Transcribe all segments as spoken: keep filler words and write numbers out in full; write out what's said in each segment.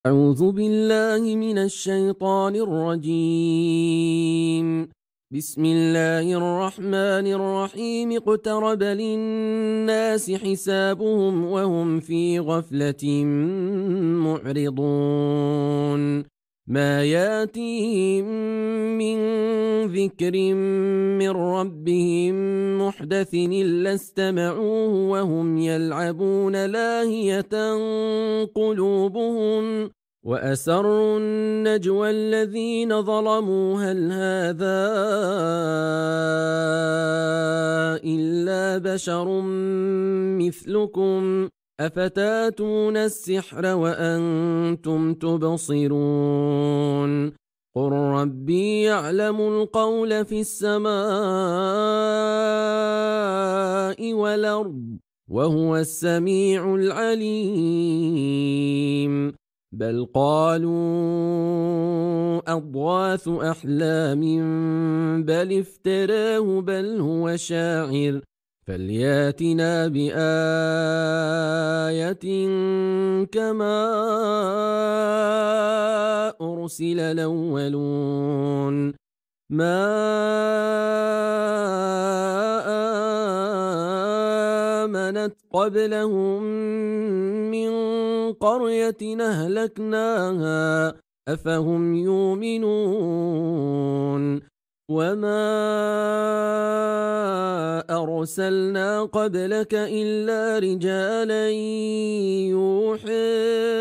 أعوذ بالله من الشيطان الرجيم. بسم الله الرحمن الرحيم. اقترب للناس حسابهم وهم في غفلة معرضون. ما ياتيهم من ذكر من ربهم محدث إلا استمعوه وهم يلعبون لاهية قلوبهم وأسروا النجوى الذين ظلموا هل هذا إلا بشر مثلكم أفتاتون السحر وأنتم تبصرون. قل ربي يعلم القول في السماء والأرض وهو السميع العليم. بل قالوا أضغاث أحلام بل افتراه بل هو شاعر فلياتنا بآية كما أرسل الأولون. ما آمنت قبلهم من قرية أهلكناها أفهم يؤمنون. وما أرسلنا قبلك إلا رجالا يوحى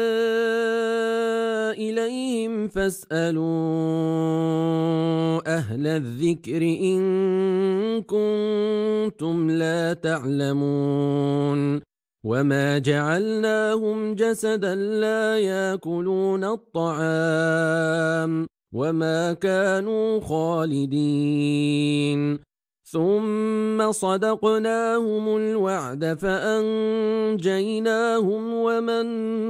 إليهم فاسألوا أهل الذكر إن كنتم لا تعلمون. وما جعلناهم جسدا لا يأكلون الطعام وما كانوا خالدين. ثم صدقناهم الوعد فأنجيناهم ومن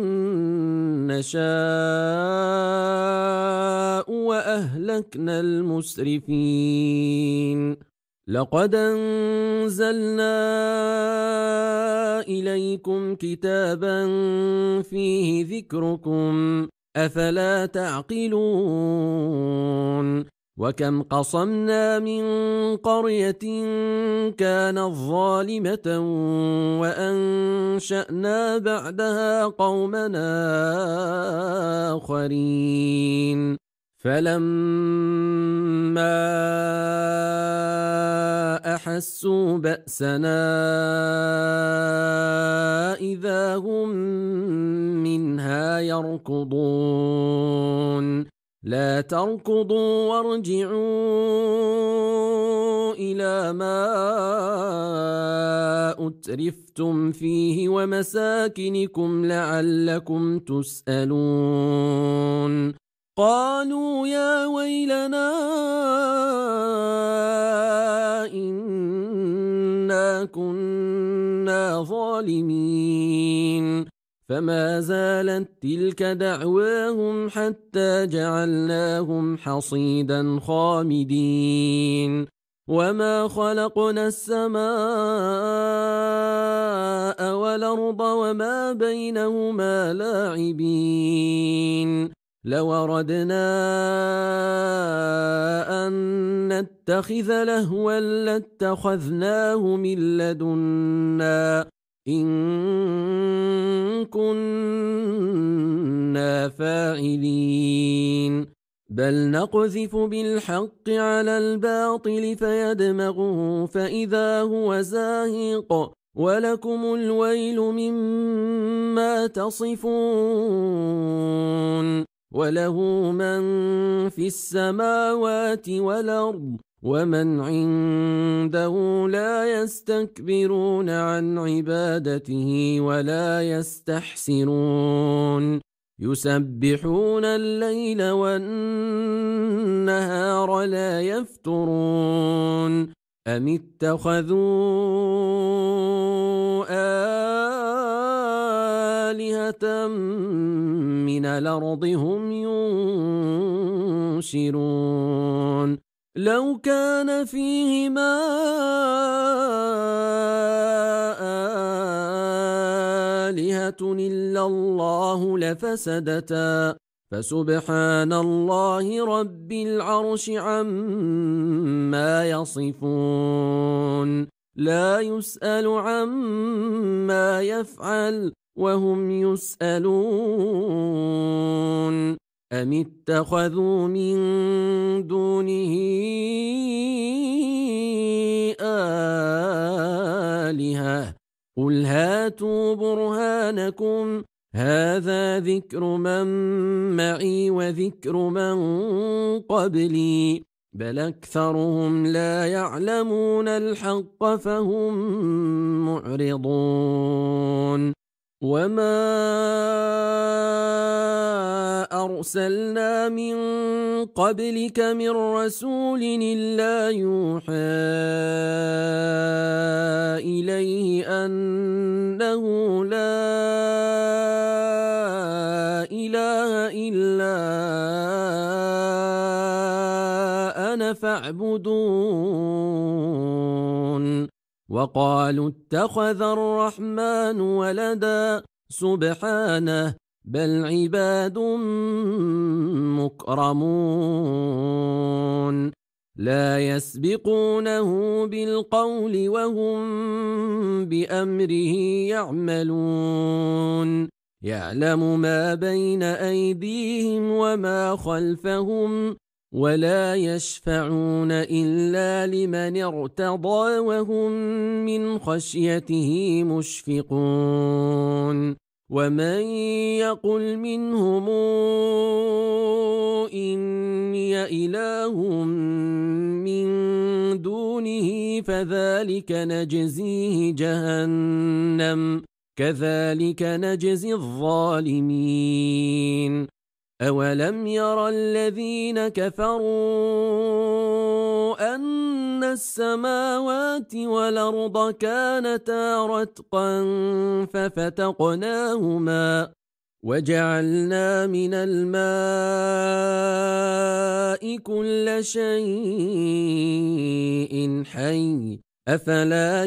نشاء وأهلكنا المسرفين. لقد أنزلنا إليكم كتابا فيه ذكركم أفلا تعقلون. وكم قصمنا من قرية كانت ظالمة وأنشأنا بعدها قومنا آخرين فلما أحسوا بأسنا إذا هم منها يركضون. لا تركضوا وارجعوا إلى ما أترفتم فيه ومساكنكم لعلكم تسألون. قالوا يا ويلنا إنا كنا ظالمين. فما زالت تلك دعواهم حتى جعلناهم حصيدا خامدين. وما خلقنا السماء والأرض وما بينهما لاعبين. لو أردنا أن نتخذ لهوا لاتخذناه من لدنا إن كنا فاعلين. بل نقذف بالحق على الباطل فيدمغه فإذا هو زاهق ولكم الويل مما تصفون. وله من في السماوات والأرض ومن عنده لا يستكبرون عن عبادته ولا يستحسرون. يسبحون الليل والنهار لا يفترون. أم اتخذوا آلهة من الأرض هم ينشرون. لو كان فيهما آلهة إلا الله لفسدتا فسبحان الله رب العرش عما يصفون لا يسأل عما يفعل وهم يسألون أم اتخذوا من دونه آلهة قل هاتوا برهانكم هذا ذكر من معي وذكر من قبلي بل أكثرهم لا يعلمون الحق فهم معرضون وما أرسلنا من قبلك من رسول إلا يوحى إليه أنه لا إله إلا أنا فاعبدون وقالوا اتخذ الرحمن ولدا سبحانه بل عباد مكرمون لا يسبقونه بالقول وهم بأمره يعملون يعلم ما بين أيديهم وما خلفهم ولا يشفعون إلا لمن ارتضى وهم من خشيته مشفقون ومن يقل منهم إني إله من دونه فذلك نجزيه جهنم كذلك نجزي الظالمين أولم ير الذين كفروا أن السماوات والأرض كانتا رتقا ففتقناهما وجعلنا من الماء كل شيء حي أفلا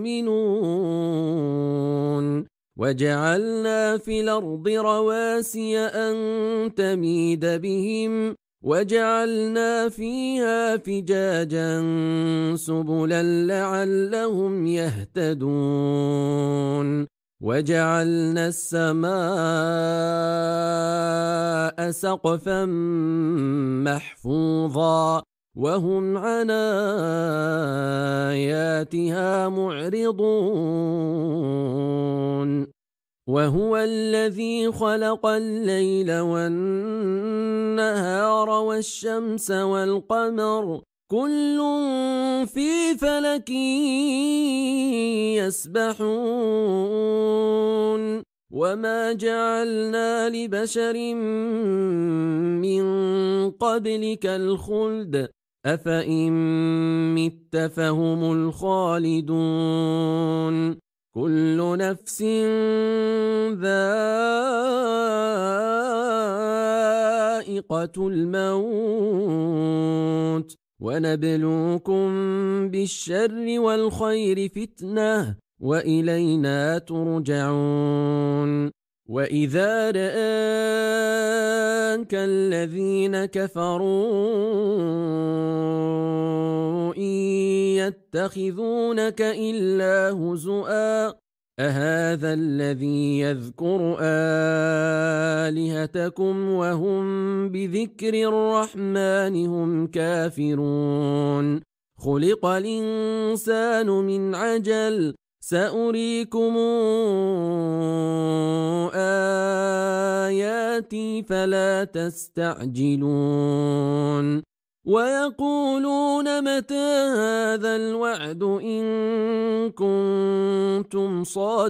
يؤمنون وجعلنا في الأرض رواسي أن تميد بهم وجعلنا فيها فجاجا سبلا لعلهم يهتدون وجعلنا السماء سقفا محفوظا وهم عن آياتها معرضون وهو الذي خلق الليل والنهار والشمس والقمر كل في فلك يسبحون وما جعلنا لبشر من قبلك الخلد أفإن مت فهم الخالدون كل نفس ذائقة الموت ونبلوكم بالشر والخير فتنة وإلينا ترجعون وإذا رآك الذين كفروا إن يتخذونك إلا هزؤا أهذا الذي يذكر آلهتكم وهم بذكر الرحمن هم كافرون خلق الإنسان من عجل سأريكم آياتي فلا تستعجلون ويقولون متى هذا الوعد إن كنتم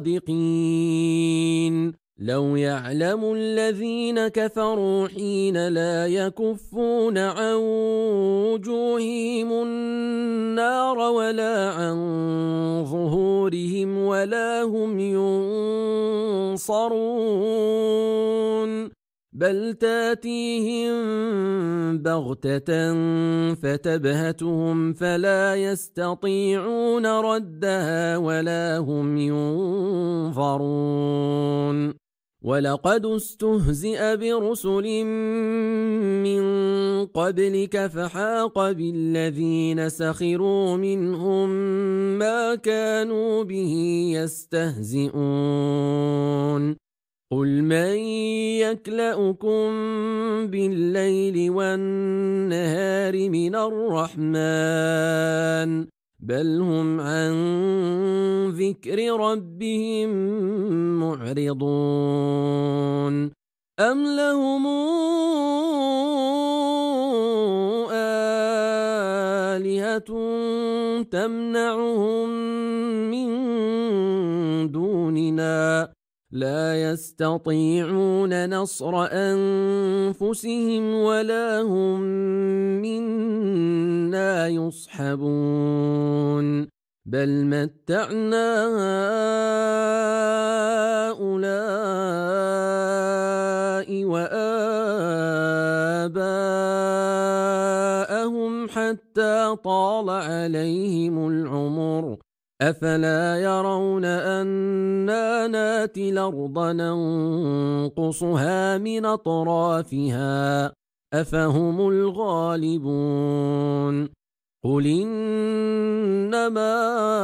صادقين لو يعلم الذين كفروا حين لا يكفون عن وجوههم النار ولا عن ظهورهم ولا هم ينصرون بل تاتيهم بغتة فتبهتهم فلا يستطيعون ردها ولا هم ينظرون ولقد استهزئ برسل من قبلك فحاق بالذين سخروا منهم ما كانوا به يستهزئون قل من يكلؤكم بالليل والنهار من الرحمن بل هم عن ذكر ربهم معرضون أم لهم آلهة تمنعهم من دوننا لا يستطيعون نصر أنفسهم ولا هم منا يصحبون بل متعنا هؤلاء وآباءهم حتى طال عليهم العمر أفلا يرون أنا ناتي الأرض ننقصها من أطرافها أفهم الغالبون قل إنما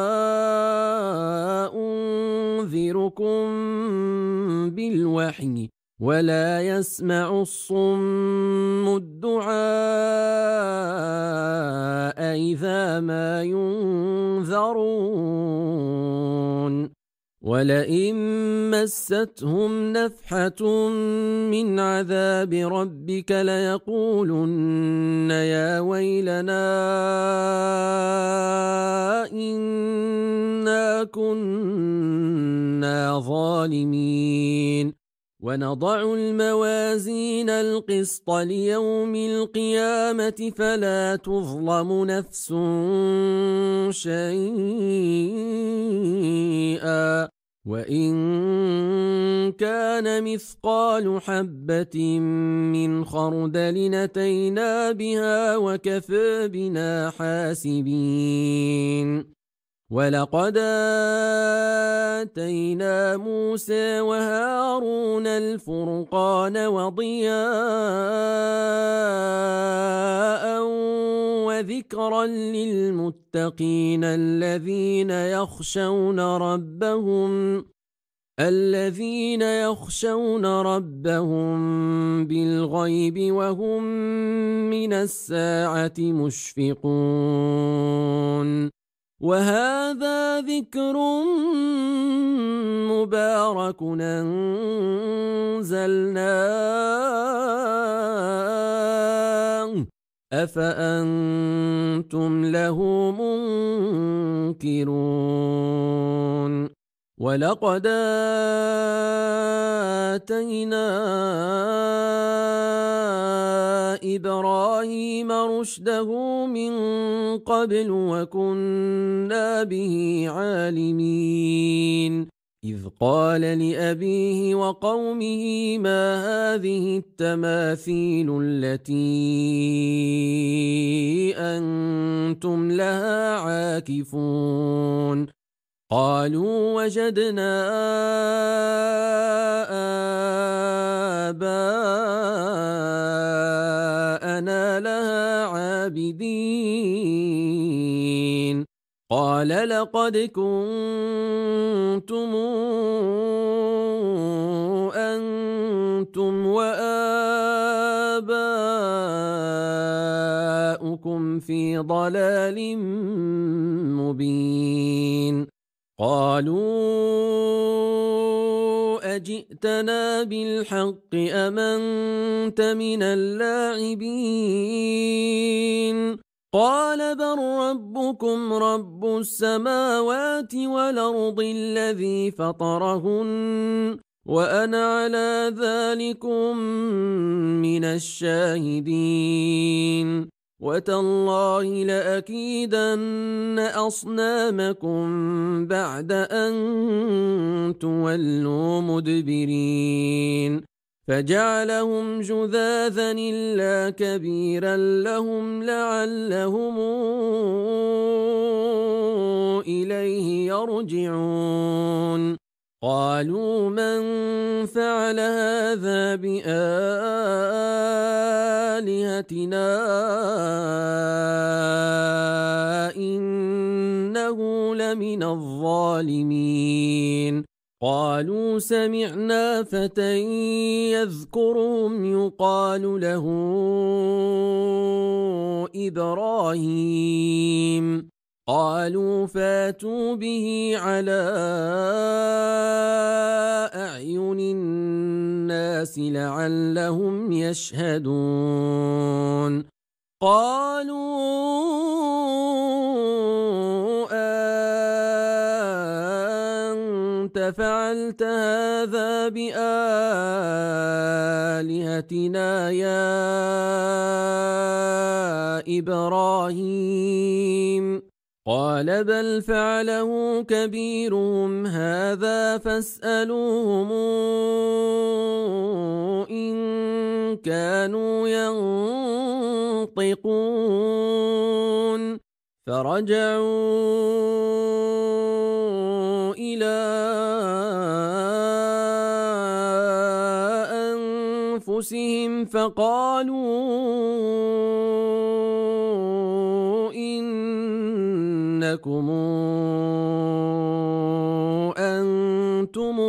أنذركم بالوحي ولا يسمع الصم الدعاء إذا ما ينذرون ولئن مستهم نفحة من عذاب ربك ليقولن يا ويلنا إنا كنا ظالمين ونضع الموازين القسط ليوم القيامة فلا تظلم نفس شيئا وإن كان مثقال حبة من خردل أتينا بها وكفى بنا حاسبين ولقد آتينا موسى وهارون الفرقان وضياء وذكرا للمتقين الذين يخشون ربهم الذين يخشون ربهم بالغيب وهم من الساعة مشفقون وهذا ذكر مبارك أنزلناه أفأنتم له منكرون ولقد آتينا إبراهيم رشده من قبل وكنا به عالمين إذ قال لأبيه وقومه ما هذه التماثيل التي أنتم لها عاكفون قالوا وجدنا آباءنا لها عابدين قال لقد كنتم أنتم وآباؤكم في ضلال مبين قالوا أجئتنا بالحق أم أنت من اللاعبين قال بل ربكم رب السماوات والأرض الذي فطرهن وأنا على ذلكم من الشاهدين وتالله لأكيدن أصنامكم بعد أن تولوا مدبرين فجعلهم جذاذا إلا كبيرا لهم لعلهم إليه يرجعون قالوا من فعل هذا بآلهتنا إنه لمن الظالمين قالوا سمعنا فتى يذكرهم يقال له إبراهيم قالوا فاتوا به على أعين الناس لعلهم يشهدون قالوا أنت فعلت هذا بآلهتنا يا إبراهيم قال بل فعله كبيرهم هذا فاسألوهم إن كانوا ينطقون فرجعوا إلى أنفسهم فقالوا إنكم أنتم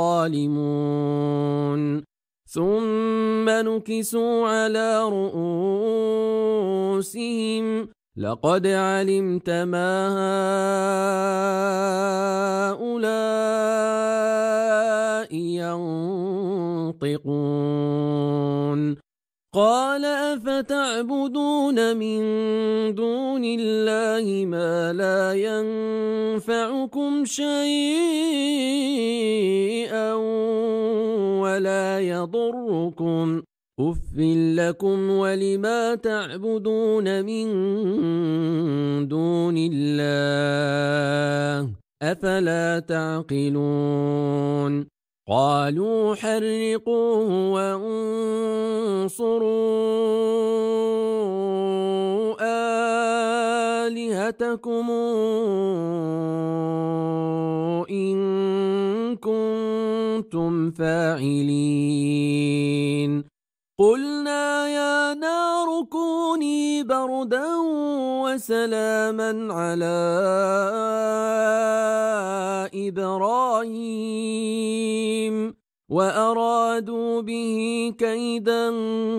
الظالمون ثم نكسوا على رؤوسهم لقد علمت ما هؤلاء ينطقون قال أفتعبدون من دون الله ما لا ينفعكم شيئا ولا يضركم أف لكم ولما تعبدون من دون الله أفلا تعقلون قالوا حرقوه وانصروا آلهتكم إن كنتم فاعلين قلنا يا نار كوني بردا وسلاما على إبراهيم وأرادوا به كيدا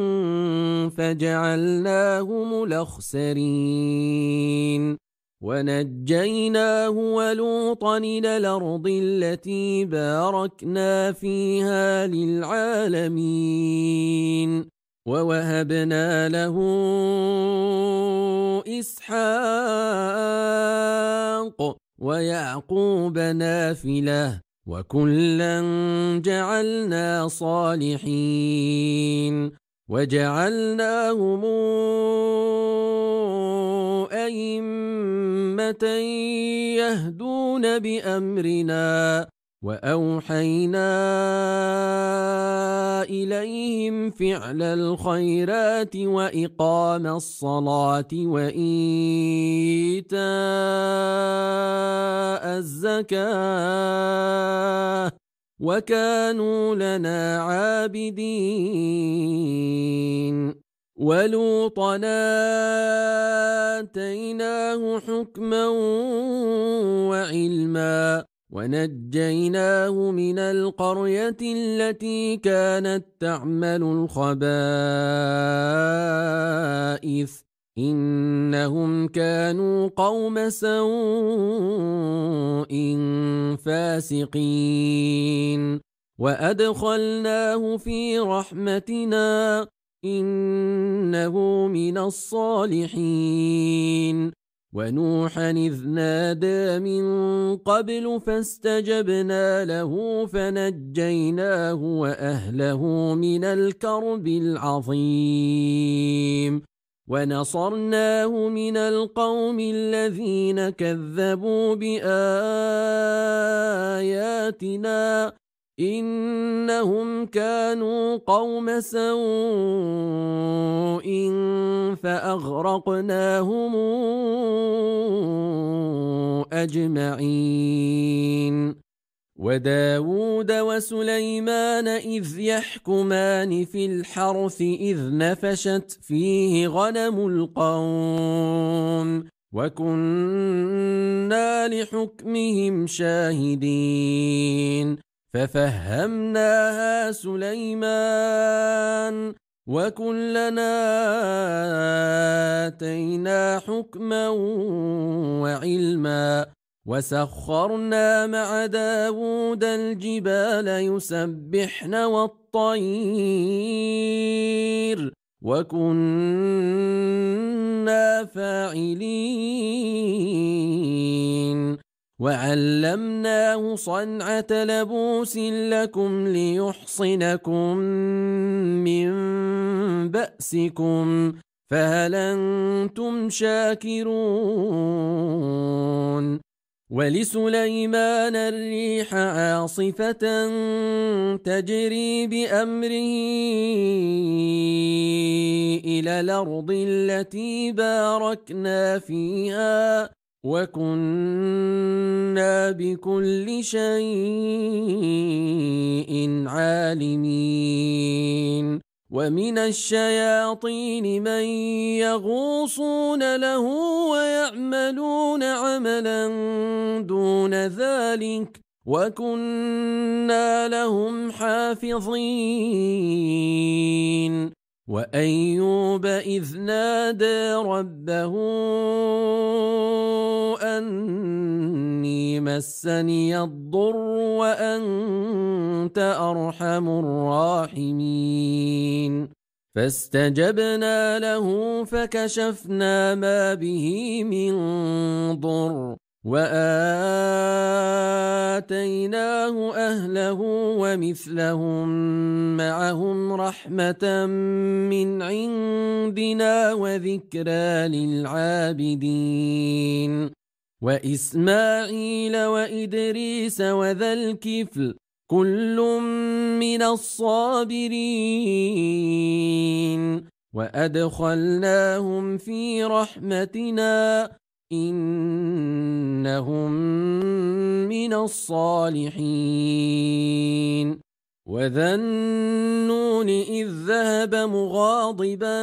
فجعلناهم الأخسرين ونجيناه ولوطا إلى الأرض التي باركنا فيها للعالمين ووهبنا له إسحاق ويعقوب نافلة وكلا جعلنا صالحين وجعلناهم أئمة يهدون بأمرنا وأوحينا إليهم فعل الخيرات وإقام الصلاة وإيتاء الزكاة وكانوا لنا عابدين ولوطا آتيناه حكما وعلما ونجيناه من القرية التي كانت تعمل الخبائث إنهم كانوا قوم سوء فاسقين وأدخلناه في رحمتنا إنه من الصالحين ونوحا إذ نادى من قبل فاستجبنا له فنجيناه وأهله من الكرب العظيم ونصرناه من القوم الذين كذبوا بآياتنا إنهم كانوا قوم سوء فأغرقناهم أجمعين. وداود وسليمان إذ يحكمان في الحرث إذ نفشت فيه غنم القوم وكنا لحكمهم شاهدين ففهمناها سليمان وكلنا آتينا حكما وعلما وسخرنا مع داود الجبال يسبحن والطير وكنا فاعلين وعلمناه صنعة لبوس لكم ليحصنكم من بأسكم فهل أنتم شاكرون. ولسليمان الريح عاصفة تجري بأمره إلى الأرض التي باركنا فيها وكنا بكل شيء عالمين. ومن الشياطين من يغوصون له ويعملون عملا دون ذلك وكنا لهم حافظين. وأيوب إذ نادى ربه أني مسني الضر وأنت أرحم الراحمين فاستجبنا له فكشفنا ما به من ضر وآتيناه أهله ومثلهم معهم رحمة من عندنا وذكرى للعابدين. وإسماعيل وإدريس وذا الكفل كل من الصابرين وأدخلناهم في رحمتنا إنهم من الصالحين. وذا النون إذ ذهب مغاضبا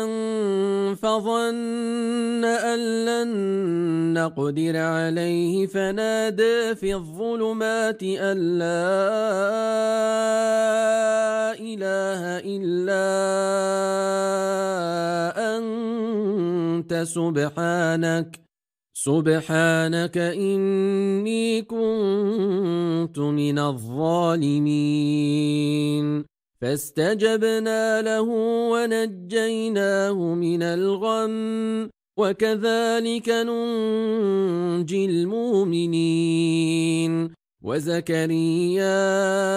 فظن أن لن نقدر عليه فنادى في الظلمات أن لا إله إلا أنت سبحانك سبحانك إني كنت من الظالمين فاستجبنا له ونجيناه من الغم وكذلك ننجي المؤمنين. وزكريا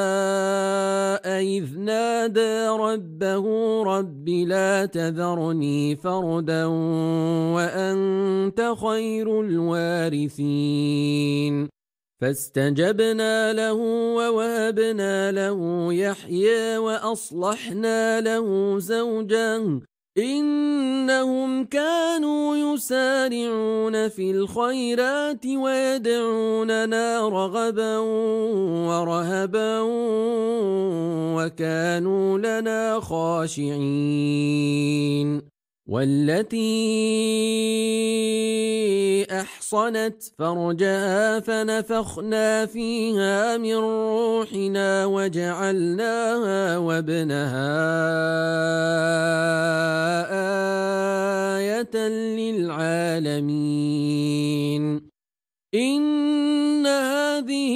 إذ نادى ربه رب لا تذرني فردا وأنت خير الوارثين فاستجبنا له ووهبنا له يحيى وأصلحنا له زوجا إنهم كانوا يسارعون في الخيرات ويدعوننا رغبا ورهبا وكانوا لنا خاشعين. والتي أحصنت فرجها فنفخنا فيها من روحنا وجعلناها وابنها آية للعالمين. إن هذه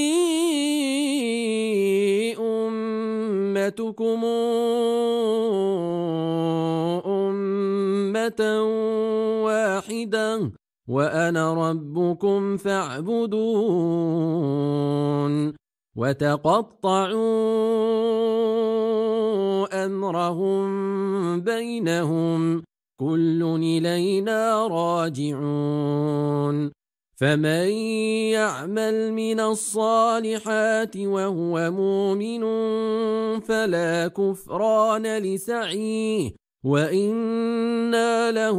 أمتكم واحدة وأنا ربكم فاعبدون. وتقطعوا أمرهم بينهم كل إلينا راجعون. فمن يعمل من الصالحات وهو مؤمن فلا كفران لسعيه وإنا له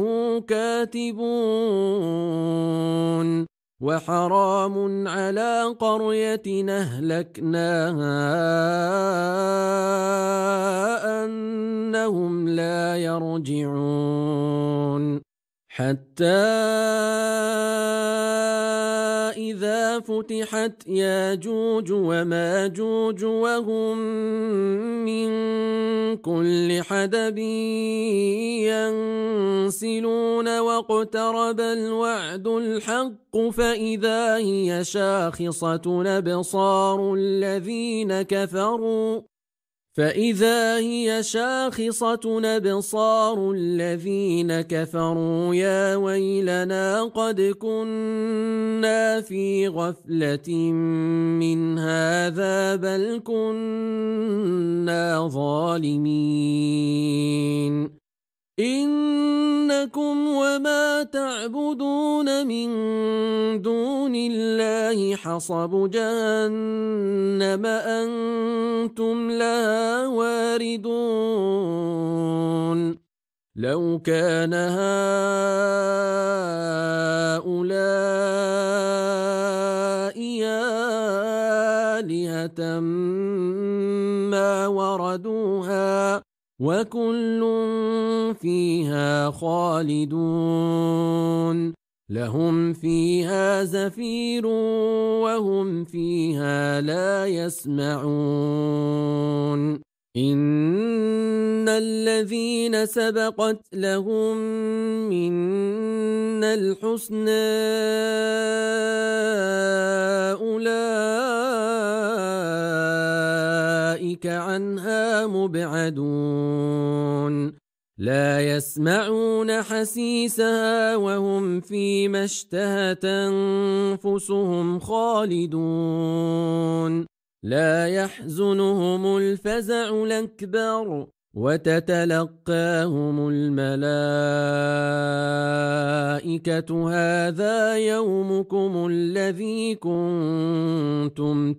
كاتبون وحرام على قرية أهلكناها أنهم لا يرجعون حتى إذا فتحت ياجوج وماجوج وهم من كل حدب ينسلون واقترب الوعد الحق فإذا هي شاخصة أبصار الذين كفروا فإذا هي شاخصة أبصار الذين كفروا يا ويلنا قد كنا في غفلة من هذا بل كنا ظالمين إنكم وما تعبدون من دون الله حصب جهنم أنتم لها واردون لو كان هؤلاء آلهة ما وردوها وكل فيها خالدون لهم فيها زفير وهم فيها لا يسمعون إن الذين سبقت لهم منا الحسنى أولئك عنها مبعدون لا يسمعون حسيسها وهم فيما اشتهت أنفسهم خالدون لا يحزنهم الفزع الأكبر وتتلقاهم الملائكة هذا يومكم الذي كنتم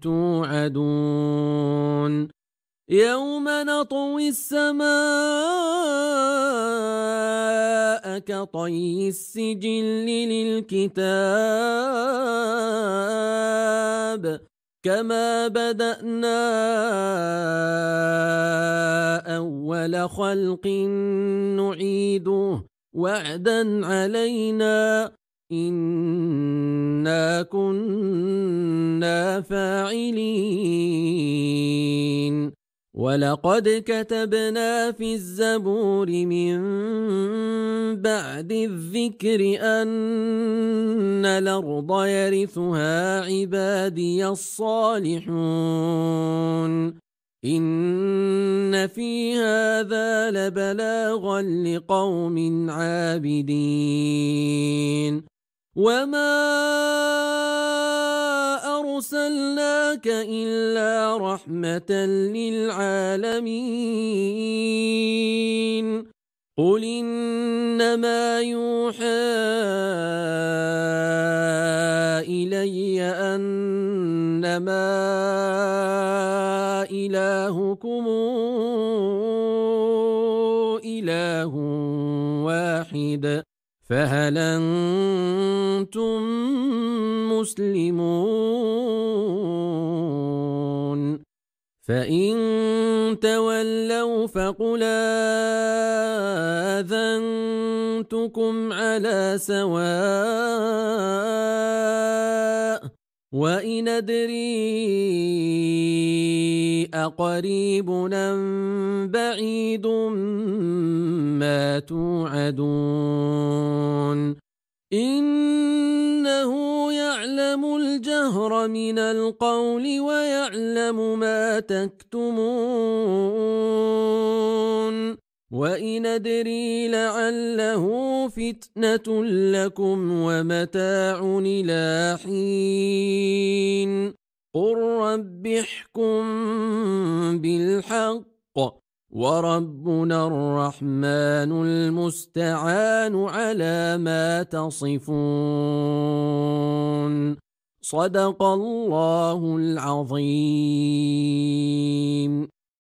توعدون يوم نطوي السماء كطي السجل للكتاب كما بدأنا أول خلق نعيده وعدا علينا إنا كنا فاعلين ولقد كتبنا في الزبور من بعد الذكر أن الأرض يرثها عبادي الصالحون إن في هذا لبلاغا لقوم عابدين وما أرسلناك إلا رحمة للعالمين قل إنما يوحى إلي أنما إلهكم إله واحد فهل أنتم مسلمون فإن تولوا فقل آذنتكم على سواء وإن أدري أقريب أم بعيد ما توعدون إنه يعلم الجهر من القول ويعلم ما تكتمون وإن أدري لعله فتنة لكم ومتاع إلى حين قل رب احكم بالحق وربنا الرحمن المستعان على ما تصفون. صدق الله العظيم.